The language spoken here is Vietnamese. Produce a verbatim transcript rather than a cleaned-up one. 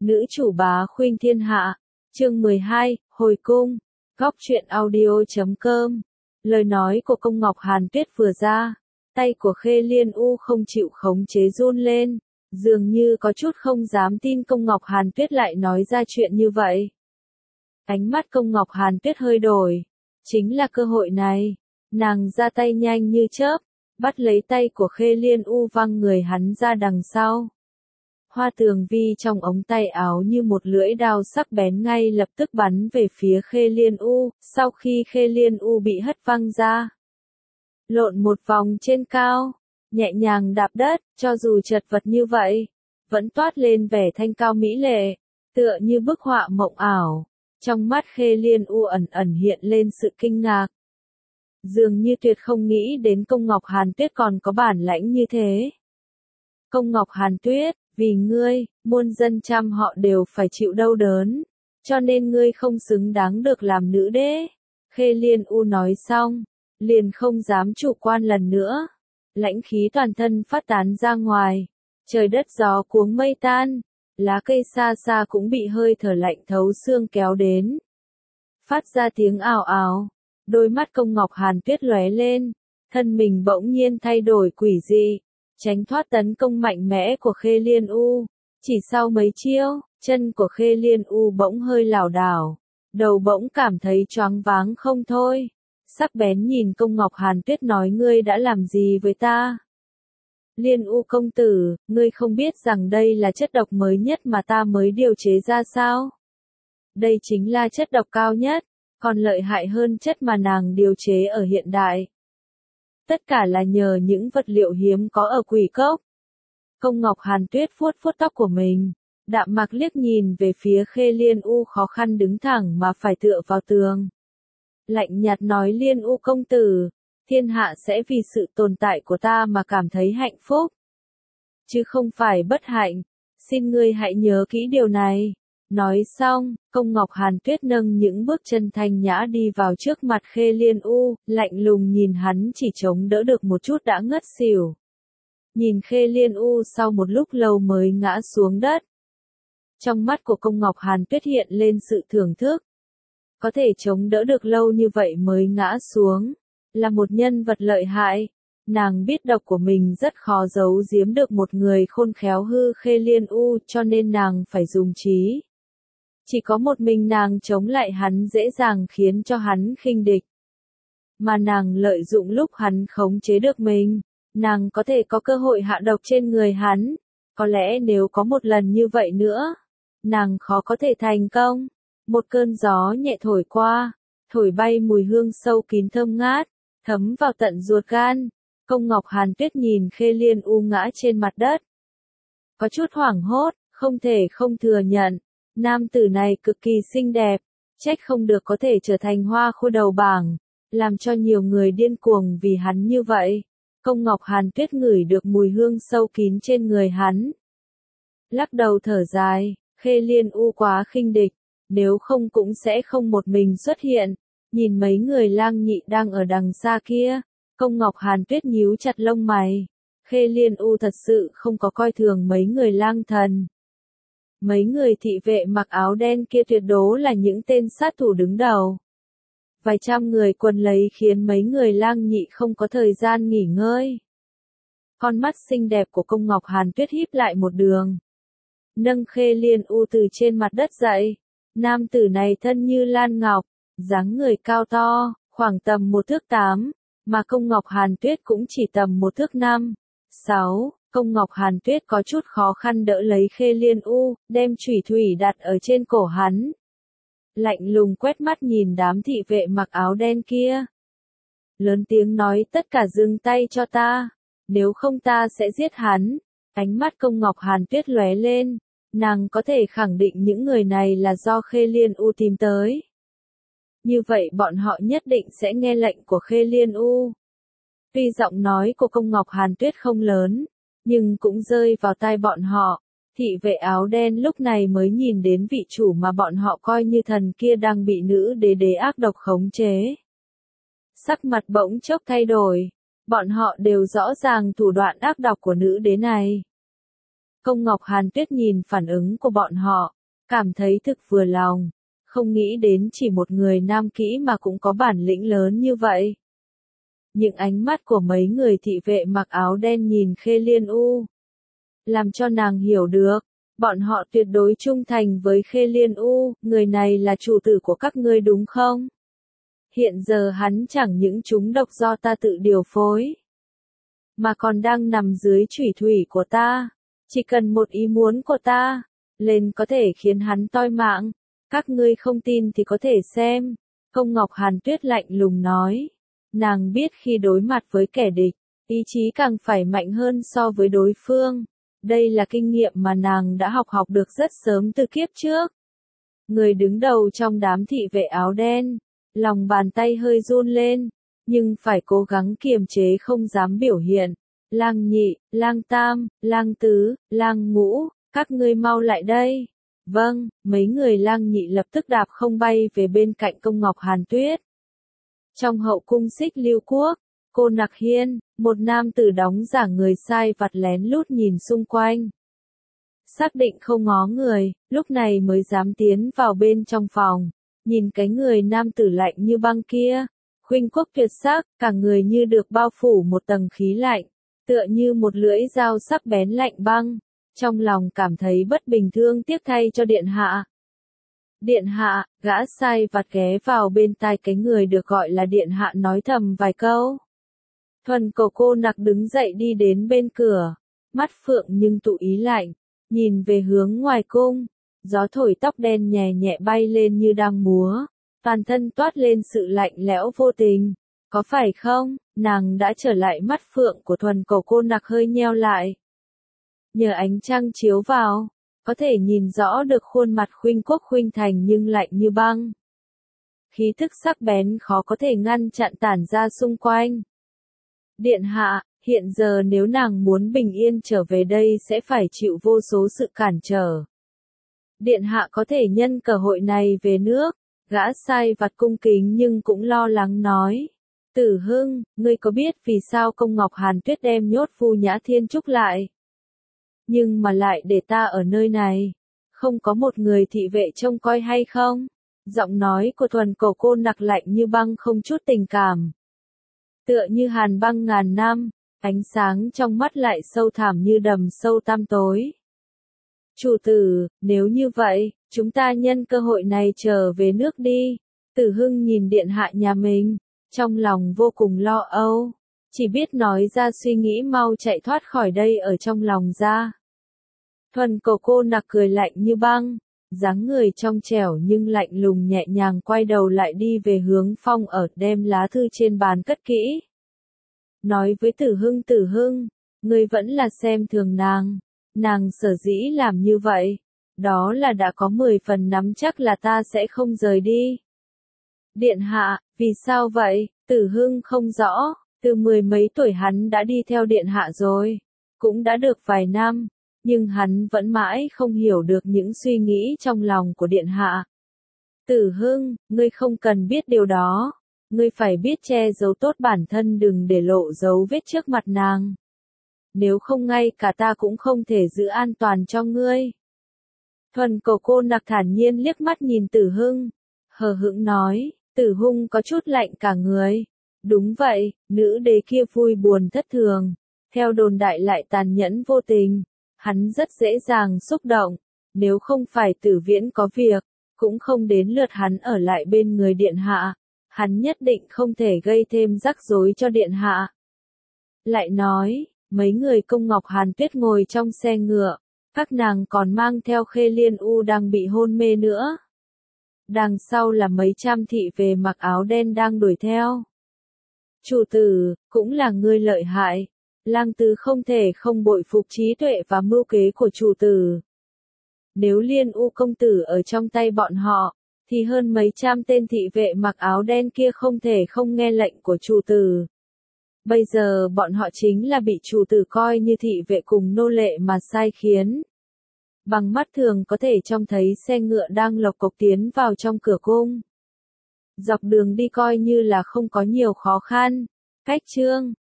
Nữ chủ bá khuynh thiên hạ, chương mười hai, hồi cung, góc truyện audio chấm com. Lời nói của Công Ngọc Hàn Tuyết vừa ra, tay của Khê Liên U không chịu khống chế run lên, dường như có chút không dám tin Công Ngọc Hàn Tuyết lại nói ra chuyện như vậy. Ánh mắt Công Ngọc Hàn Tuyết hơi đổi, chính là cơ hội này, nàng ra tay nhanh như chớp, bắt lấy tay của Khê Liên U văng người hắn ra đằng sau. Hoa tường vi trong ống tay áo như một lưỡi dao sắc bén ngay lập tức bắn về phía Khê Liên U, sau khi Khê Liên U bị hất văng ra. Lộn một vòng trên cao, nhẹ nhàng đạp đất, cho dù chật vật như vậy, vẫn toát lên vẻ thanh cao mỹ lệ, tựa như bức họa mộng ảo. Trong mắt Khê Liên U ẩn ẩn hiện lên sự kinh ngạc. Dường như tuyệt không nghĩ đến Công Ngọc Hàn Tuyết còn có bản lãnh như thế. Công Ngọc Hàn Tuyết, vì ngươi, muôn dân trăm họ đều phải chịu đau đớn, cho nên ngươi không xứng đáng được làm nữ đế. Khê Liên U nói xong, liền không dám chủ quan lần nữa. Lãnh khí toàn thân phát tán ra ngoài, trời đất gió cuống mây tan, lá cây xa xa cũng bị hơi thở lạnh thấu xương kéo đến. Phát ra tiếng ào ào, đôi mắt Công Ngọc Hàn Tuyết lóe lên, thân mình bỗng nhiên thay đổi quỷ dị, tránh thoát tấn công mạnh mẽ của Khê Liên U. Chỉ sau mấy chiêu, chân của Khê Liên U bỗng hơi lảo đảo, đầu bỗng cảm thấy choáng váng không thôi. Sắc bén nhìn Công Ngọc Hàn Tuyết nói ngươi đã làm gì với ta? Liên U công tử, ngươi không biết rằng đây là chất độc mới nhất mà ta mới điều chế ra sao? Đây chính là chất độc cao nhất, còn lợi hại hơn chất mà nàng điều chế ở hiện đại. Tất cả là nhờ những vật liệu hiếm có ở Quỷ Cốc. Công Ngọc Hàn Tuyết vuốt vuốt tóc của mình, đạm mạc liếc nhìn về phía Khê Liên U khó khăn đứng thẳng mà phải tựa vào tường. Lạnh nhạt nói Liên U công tử, thiên hạ sẽ vì sự tồn tại của ta mà cảm thấy hạnh phúc, chứ không phải bất hạnh, xin ngươi hãy nhớ kỹ điều này. Nói xong, Công Ngọc Hàn Tuyết nâng những bước chân thanh nhã đi vào trước mặt Khê Liên U, lạnh lùng nhìn hắn chỉ chống đỡ được một chút đã ngất xỉu. Nhìn Khê Liên U sau một lúc lâu mới ngã xuống đất. Trong mắt của Công Ngọc Hàn Tuyết hiện lên sự thưởng thức. Có thể chống đỡ được lâu như vậy mới ngã xuống, là một nhân vật lợi hại. Nàng biết độc của mình rất khó giấu giếm được một người khôn khéo hư Khê Liên U, cho nên nàng phải dùng trí. Chỉ có một mình nàng chống lại hắn dễ dàng khiến cho hắn khinh địch. Mà nàng lợi dụng lúc hắn khống chế được mình, nàng có thể có cơ hội hạ độc trên người hắn. Có lẽ nếu có một lần như vậy nữa, nàng khó có thể thành công. Một cơn gió nhẹ thổi qua, thổi bay mùi hương sâu kín thơm ngát, thấm vào tận ruột gan. Công Ngọc Hàn Tuyết nhìn Khê Liên U ngã trên mặt đất. Có chút hoảng hốt, không thể không thừa nhận. Nam tử này cực kỳ xinh đẹp, trách không được có thể trở thành hoa khôi đầu bảng, làm cho nhiều người điên cuồng vì hắn như vậy. Công Ngọc Hàn Tuyết ngửi được mùi hương sâu kín trên người hắn. Lắc đầu thở dài, Khê Liên U quá khinh địch, nếu không cũng sẽ không một mình xuất hiện. Nhìn mấy người lang nhị đang ở đằng xa kia, Công Ngọc Hàn Tuyết nhíu chặt lông mày. Khê Liên U thật sự không có coi thường mấy người lang thần. Mấy người thị vệ mặc áo đen kia tuyệt đối là những tên sát thủ đứng đầu. Vài trăm người quần lấy khiến mấy người lang nhị không có thời gian nghỉ ngơi. Con mắt xinh đẹp của Công Ngọc Hàn Tuyết híp lại một đường. Nâng Khê Liên U từ trên mặt đất dậy. Nam tử này thân như lan ngọc, dáng người cao to, khoảng tầm một thước tám, mà Công Ngọc Hàn Tuyết cũng chỉ tầm một thước năm, sáu. Công Ngọc Hàn Tuyết có chút khó khăn đỡ lấy Khê Liên U, đem chủy thủy đặt ở trên cổ hắn. Lạnh lùng quét mắt nhìn đám thị vệ mặc áo đen kia. Lớn tiếng nói tất cả dừng tay cho ta, nếu không ta sẽ giết hắn. Ánh mắt Công Ngọc Hàn Tuyết lóe lên, nàng có thể khẳng định những người này là do Khê Liên U tìm tới. Như vậy bọn họ nhất định sẽ nghe lệnh của Khê Liên U. Tuy giọng nói của Công Ngọc Hàn Tuyết không lớn, nhưng cũng rơi vào tai bọn họ. Thị vệ áo đen lúc này mới nhìn đến vị chủ mà bọn họ coi như thần kia đang bị nữ đế đế ác độc khống chế. Sắc mặt bỗng chốc thay đổi, bọn họ đều rõ ràng thủ đoạn ác độc của nữ đế này. Công Ngọc Hàn Tuyết nhìn phản ứng của bọn họ, cảm thấy thực vừa lòng, không nghĩ đến chỉ một người nam kỹ mà cũng có bản lĩnh lớn như vậy. Những ánh mắt của mấy người thị vệ mặc áo đen nhìn Khê Liên U, làm cho nàng hiểu được, bọn họ tuyệt đối trung thành với Khê Liên U, người này là chủ tử của các ngươi đúng không? Hiện giờ hắn chẳng những trúng độc do ta tự điều phối, mà còn đang nằm dưới chủy thủy của ta, chỉ cần một ý muốn của ta, lên có thể khiến hắn toi mạng, các ngươi không tin thì có thể xem. Công Ngọc Hàn Tuyết lạnh lùng nói, nàng biết khi đối mặt với kẻ địch, ý chí càng phải mạnh hơn so với đối phương. Đây là kinh nghiệm mà nàng đã học học được rất sớm từ kiếp trước. Người đứng đầu trong đám thị vệ áo đen, lòng bàn tay hơi run lên, nhưng phải cố gắng kiềm chế không dám biểu hiện. Lang nhị, lang tam, lang tứ, lang ngũ, các ngươi mau lại đây. Vâng, mấy người lang nhị lập tức đạp không bay về bên cạnh Công Ngọc Hàn Tuyết. Trong hậu cung Xích Lưu Quốc, Cô Nặc Hiên, một nam tử đóng giả người sai vặt lén lút nhìn xung quanh. Xác định không ngó người, lúc này mới dám tiến vào bên trong phòng, nhìn cái người nam tử lạnh như băng kia, khuynh quốc tuyệt sắc, cả người như được bao phủ một tầng khí lạnh, tựa như một lưỡi dao sắc bén lạnh băng, trong lòng cảm thấy bất bình thương tiếc thay cho điện hạ. Điện hạ, gã sai vặt ghé vào bên tai cái người được gọi là điện hạ nói thầm vài câu. Thuần Cầu Cô Nặc đứng dậy đi đến bên cửa, mắt phượng nhưng tụ ý lạnh, nhìn về hướng ngoài cung, gió thổi tóc đen nhẹ nhẹ bay lên như đang múa, toàn thân toát lên sự lạnh lẽo vô tình. Có phải không? Nàng đã trở lại, mắt phượng của Thuần Cầu Cô Nặc hơi nheo lại. Nhờ ánh trăng chiếu vào, có thể nhìn rõ được khuôn mặt khuynh quốc khuynh thành nhưng lạnh như băng. Khí thức sắc bén khó có thể ngăn chặn tản ra xung quanh. Điện hạ, hiện giờ nếu nàng muốn bình yên trở về đây sẽ phải chịu vô số sự cản trở. Điện hạ có thể nhân cơ hội này về nước, gã sai vặt cung kính nhưng cũng lo lắng nói. Tử Hưng, ngươi có biết vì sao Công Ngọc Hàn Tuyết đem nhốt Phu Nhã Thiên Trúc lại? Nhưng mà lại để ta ở nơi này, không có một người thị vệ trông coi hay không? Giọng nói của Thuần Cầu Cô Nặc lạnh như băng không chút tình cảm. Tựa như hàn băng ngàn năm, ánh sáng trong mắt lại sâu thẳm như đầm sâu tăm tối. Chủ tử, nếu như vậy, chúng ta nhân cơ hội này trở về nước đi. Tử Hưng nhìn điện hạ nhà mình, trong lòng vô cùng lo âu, chỉ biết nói ra suy nghĩ mau chạy thoát khỏi đây ở trong lòng ra. Thuần Cầu Cô Nặc cười lạnh như băng, dáng người trong trẻo nhưng lạnh lùng nhẹ nhàng quay đầu lại đi về hướng phong ở, đem lá thư trên bàn cất kỹ. Nói với Tử Hưng, Tử Hưng, ngươi vẫn là xem thường nàng, nàng sở dĩ làm như vậy, đó là đã có mười phần nắm chắc là ta sẽ không rời đi. Điện hạ, vì sao vậy? Tử Hưng không rõ, từ mười mấy tuổi hắn đã đi theo điện hạ rồi, cũng đã được vài năm, nhưng hắn vẫn mãi không hiểu được những suy nghĩ trong lòng của điện hạ. Tử Hưng, ngươi không cần biết điều đó, ngươi phải biết che giấu tốt bản thân, đừng để lộ dấu vết trước mặt nàng. Nếu không ngay cả ta cũng không thể giữ an toàn cho ngươi. Thuần Cầu Cô Nặc thản nhiên liếc mắt nhìn Tử Hưng, hờ hững nói. Tử Hưng có chút lạnh cả người. Đúng vậy, nữ đế kia vui buồn thất thường, theo đồn đại lại tàn nhẫn vô tình, hắn rất dễ dàng xúc động, nếu không phải Tử Viễn có việc, cũng không đến lượt hắn ở lại bên người điện hạ, hắn nhất định không thể gây thêm rắc rối cho điện hạ. Lại nói, mấy người Công Ngọc Hàn Tuyết ngồi trong xe ngựa, các nàng còn mang theo Khê Liên U đang bị hôn mê nữa. Đằng sau là mấy trăm thị vệ mặc áo đen đang đuổi theo. Chủ tử, cũng là ngươi lợi hại. Lang Tứ không thể không bội phục trí tuệ và mưu kế của chủ tử. Nếu Liên U công tử ở trong tay bọn họ, thì hơn mấy trăm tên thị vệ mặc áo đen kia không thể không nghe lệnh của chủ tử. Bây giờ bọn họ chính là bị chủ tử coi như thị vệ cùng nô lệ mà sai khiến. Bằng mắt thường có thể trông thấy xe ngựa đang lộc cộc tiến vào trong cửa cung. Dọc đường đi coi như là không có nhiều khó khăn. Cách chương